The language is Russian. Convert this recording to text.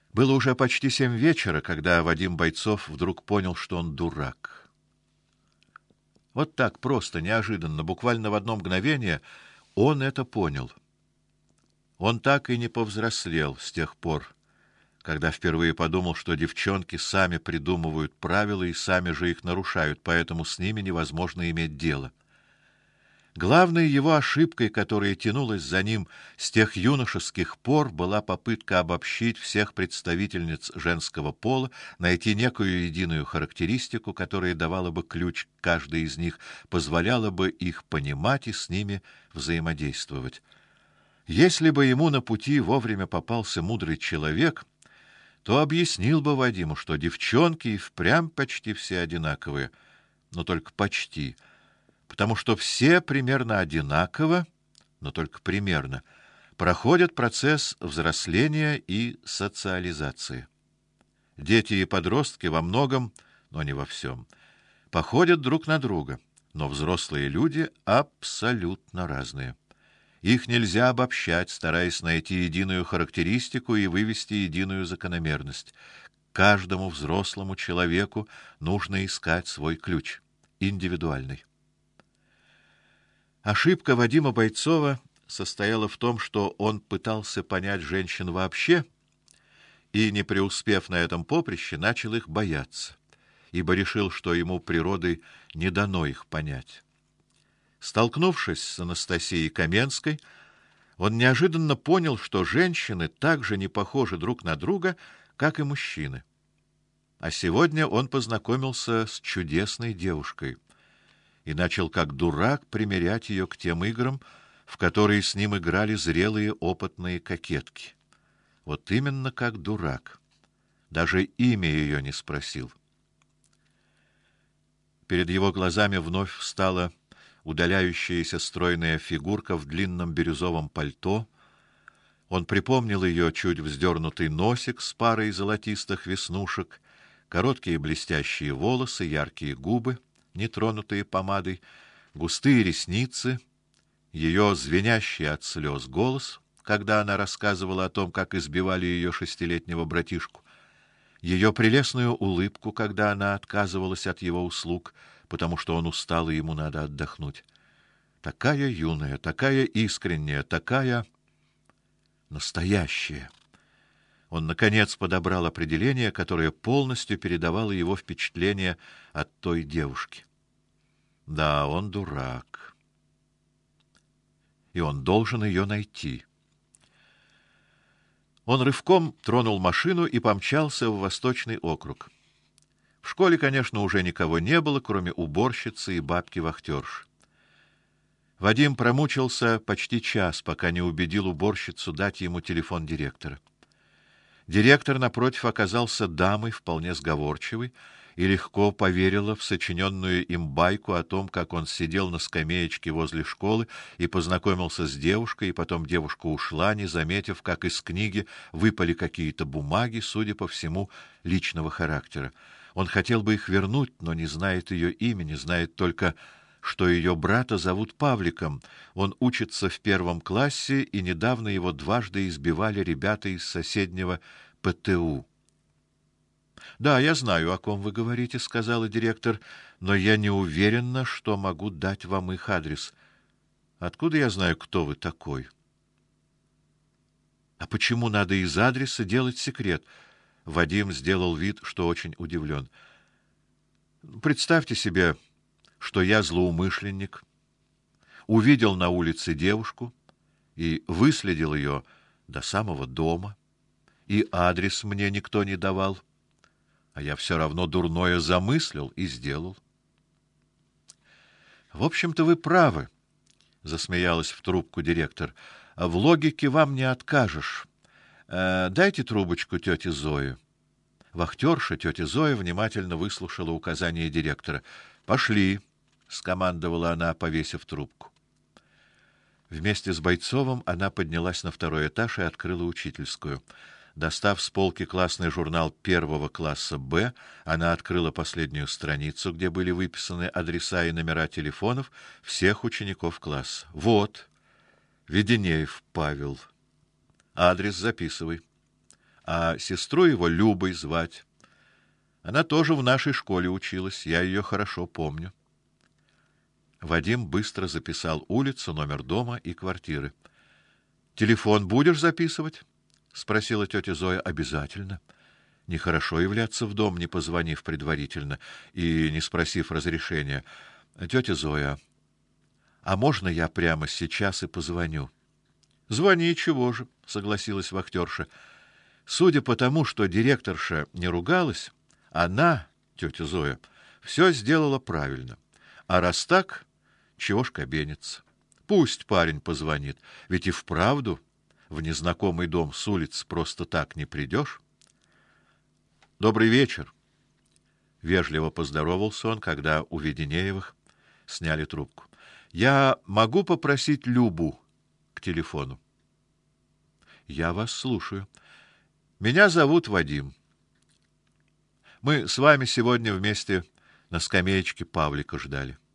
Было уже почти 7 вечера, когда Вадим Бойцов вдруг понял, что он дурак. Вот так просто, неожиданно, буквально в одно мгновение он это понял. Он так и не повзрослел с тех пор, когда впервые подумал, что девчонки сами придумывают правила и сами же их нарушают, поэтому с ними невозможно иметь дело. Главной его ошибкой, которая тянулась за ним с тех юношеских пор, была попытка обобщить всех представительниц женского пола, найти некую единую характеристику, которая давала бы ключ к каждой из них, позволяла бы их понимать и с ними взаимодействовать. Если бы ему на пути вовремя попался мудрый человек, то объяснил бы Вадиму, что девчонки и впрямь почти все одинаковые, но только почти, потому что все примерно одинаково, но только примерно, проходят процесс взросления и социализации. Дети и подростки во многом, но не во всем, походят друг на друга, но взрослые люди абсолютно разные. Их нельзя обобщать, стараясь найти единую характеристику и вывести единую закономерность. Каждому взрослому человеку нужно искать свой ключ, индивидуальный. Ошибка Вадима Бойцова состояла в том, что он пытался понять женщин вообще и, не преуспев на этом поприще, начал их бояться, ибо решил, что ему природой не дано их понять. Столкнувшись с Анастасией Каменской, он неожиданно понял, что женщины так же не похожи друг на друга, как и мужчины. А сегодня он познакомился с чудесной девушкой и начал как дурак примерять ее к тем играм, в которые с ним играли зрелые опытные кокетки. Вот именно как дурак. Даже имя ее не спросил. Перед его глазами вновь встала удаляющаяся стройная фигурка в длинном бирюзовом пальто. Он припомнил ее чуть вздернутый носик с парой золотистых веснушек, короткие блестящие волосы, яркие губы, не тронутые помадой, густые ресницы, ее звенящий от слез голос, когда она рассказывала о том, как избивали ее шестилетнего братишку, ее прелестную улыбку, когда она отказывалась от его услуг, потому что он устал и ему надо отдохнуть. Такая юная, такая искренняя, такая настоящая. Он наконец подобрал определение, которое полностью передавало его впечатление от той девушки. Да, он дурак. И он должен ее найти. Он рывком тронул машину и помчался в Восточный округ. В школе, конечно, уже никого не было, кроме уборщицы и бабки-вахтерши. Вадим промучился почти час, пока не убедил уборщицу дать ему телефон директора. Директор, напротив, оказался дамой вполне сговорчивой и легко поверила в сочиненную им байку о том, как он сидел на скамеечке возле школы и познакомился с девушкой, и потом девушка ушла, не заметив, как из книги выпали какие-то бумаги, судя по всему, личного характера. Он хотел бы их вернуть, но не знает ее имени, знает только, что ее брата зовут Павликом. Он учится в 1 классе, и недавно его дважды избивали ребята из соседнего ПТУ. Да, я знаю, о ком вы говорите, сказала директор, но я не уверена, что могу дать вам их адрес. Откуда я знаю, кто вы такой? А почему надо из адреса делать секрет? Вадим сделал вид, что очень удивлен. Представьте себе, что я злоумышленник, увидел на улице девушку и выследил ее до самого дома, и адрес мне никто не давал, а я все равно дурное замыслил и сделал. В общем-то вы правы, засмеялась в трубку директор. В логике вам не откажешь. Дайте трубочку тете Зое. Вахтерша тетя Зоя внимательно выслушала указания директора. Пошли, скомандовала она, повесив трубку. Вместе с Бойцовым она поднялась на 2-й этаж и открыла учительскую. Достав с полки классный журнал 1 класса Б, она открыла последнюю страницу, где были выписаны адреса и номера телефонов всех учеников класса. Вот, Веденеев Павел. Адрес записывай. а сестру его Любой звать. Она тоже в нашей школе училась, я ее хорошо помню. Вадим быстро записал улицу, номер дома и квартиры. Телефон будешь записывать? Спросила тетя Зоя. Обязательно. Нехорошо являться в дом, не позвонив предварительно и не спросив разрешения. Тетя Зоя, а можно я прямо сейчас и позвоню? Звони, чего же, согласилась вахтерша. Судя по тому, что директорша не ругалась, она, тетя Зоя, все сделала правильно. А раз так, чего ж кабениться? Пусть парень позвонит, ведь и вправду в незнакомый дом с улицы просто так не придешь. Добрый вечер. Вежливо поздоровался он, когда у Веденеевых сняли трубку. Я могу попросить Любу к телефону? Я вас слушаю. Меня зовут Вадим. Мы с вами сегодня вместе на скамеечке Павлика ждали.